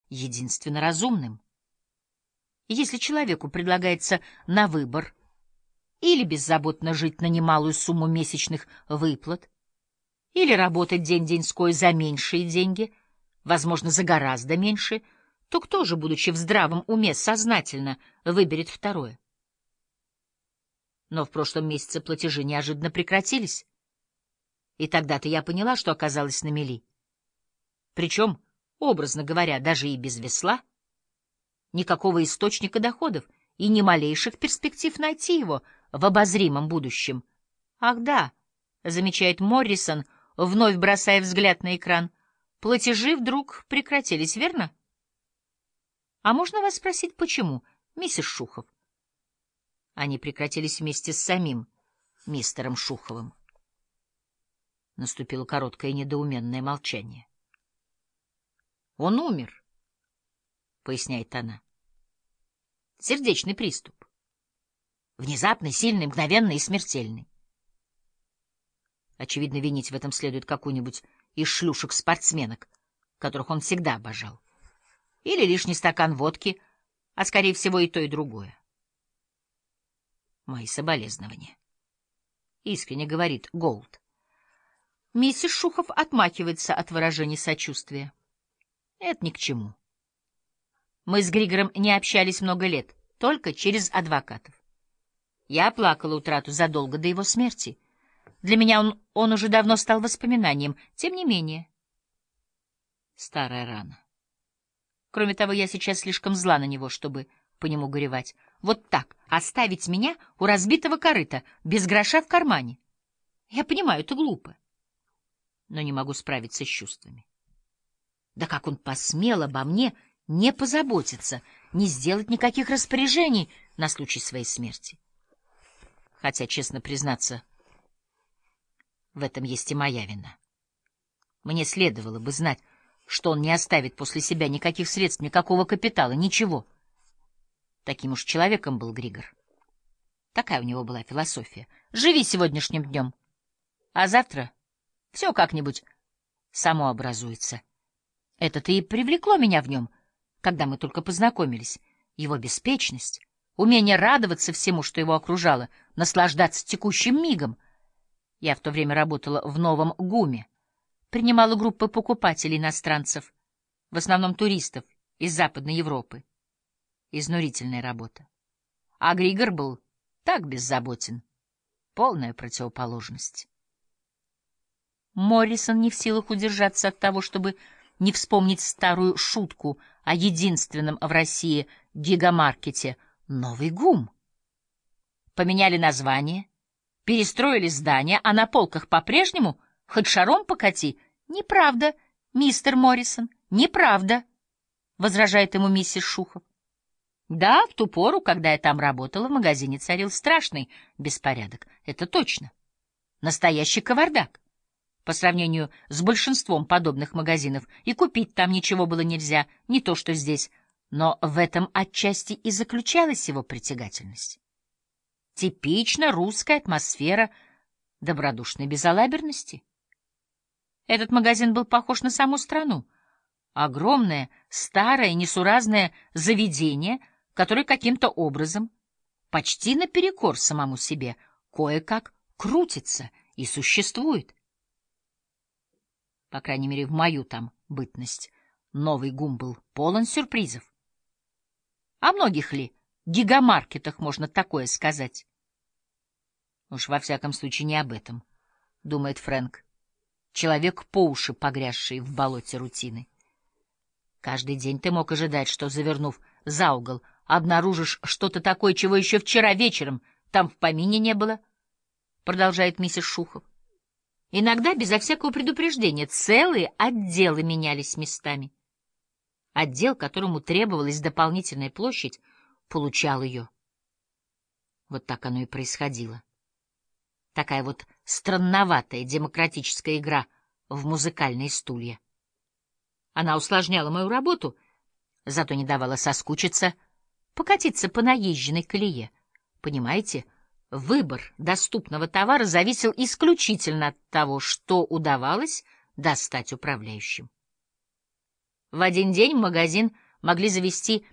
единственно разумным. Если человеку предлагается на выбор или беззаботно жить на немалую сумму месячных выплат, или работать день-деньской за меньшие деньги, возможно, за гораздо меньше, то кто же, будучи в здравом уме, сознательно выберет второе? Но в прошлом месяце платежи неожиданно прекратились, и тогда-то я поняла, что оказалась на мели. Причем, образно говоря, даже и без весла, никакого источника доходов и ни малейших перспектив найти его в обозримом будущем. Ах да, замечает Моррисон, вновь бросая взгляд на экран, платежи вдруг прекратились, верно? А можно вас спросить, почему, миссис Шухов? Они прекратились вместе с самим мистером Шуховым. Наступило короткое недоуменное молчание. Он умер, поясняет она. Сердечный приступ. Внезапный, сильный, мгновенный и смертельный. Очевидно, винить в этом следует какую-нибудь из шлюшек-спортсменок, которых он всегда обожал. Или лишний стакан водки, а, скорее всего, и то, и другое. Мои соболезнования. Искренне говорит Голд. Миссис Шухов отмахивается от выражений сочувствия. Это ни к чему. Мы с Григором не общались много лет, только через адвокатов. Я плакала утрату задолго до его смерти. Для меня он уже давно стал воспоминанием, тем не менее. Старая рана. Кроме того, я сейчас слишком зла на него, чтобы по нему горевать. Вот так, оставить меня у разбитого корыта, без гроша в кармане. Я понимаю, это глупо, но не могу справиться с чувствами. Да как он посмел обо мне не позаботиться, не сделать никаких распоряжений на случай своей смерти? Хотя, честно признаться, в этом есть и моя вина. Мне следовало бы знать, что он не оставит после себя никаких средств, никакого капитала, ничего. Таким уж человеком был Григор. Такая у него была философия. Живи сегодняшним днем, а завтра все как-нибудь само образуется. Это-то и привлекло меня в нем, когда мы только познакомились. Его беспечность, умение радоваться всему, что его окружало, наслаждаться текущим мигом. Я в то время работала в Новом ГУМе, принимала группы покупателей-иностранцев, в основном туристов из Западной Европы. Изнурительная работа. А Григор был так беззаботен, полная противоположность. Моррисон не в силах удержаться от того, чтобы не вспомнить старую шутку о единственном в России гигамаркете «Новый ГУМ». Поменяли название, перестроили здание, а на полках по-прежнему хоть шаром покати. Неправда, мистер Моррисон, неправда, возражает ему миссис Шухов. Да, в ту пору, когда я там работала, в магазине царил страшный беспорядок. Это точно. Настоящий кавардак. По сравнению с большинством подобных магазинов, и купить там ничего было нельзя, не то что здесь, но в этом отчасти и заключалась его притягательность. Типично русская атмосфера добродушной безалаберности. Этот магазин был похож на саму страну. Огромное, старое, несуразное заведение, которое каким-то образом, почти наперекор самому себе, кое-как крутится и существует. По крайней мере, в мою там бытность, Новый ГУМ был полон сюрпризов. О многих ли гигамаркетах можно такое сказать? Уж во всяком случае не об этом, думает Фрэнк, человек по уши погрязший в болоте рутины. Каждый день ты мог ожидать, что, завернув за угол, обнаружишь что-то такое, чего еще вчера вечером там в помине не было, продолжает миссис Шухов. Иногда, безо всякого предупреждения, целые отделы менялись местами. Отдел, которому требовалась дополнительная площадь, получал ее. Вот так оно и происходило. Такая вот странноватая демократическая игра в музыкальные стулья. Она усложняла мою работу, зато не давала соскучиться, покатиться по наезженной колее. Понимаете, выбор доступного товара зависел исключительно от того, что удавалось достать управляющим. В один день в магазин могли завести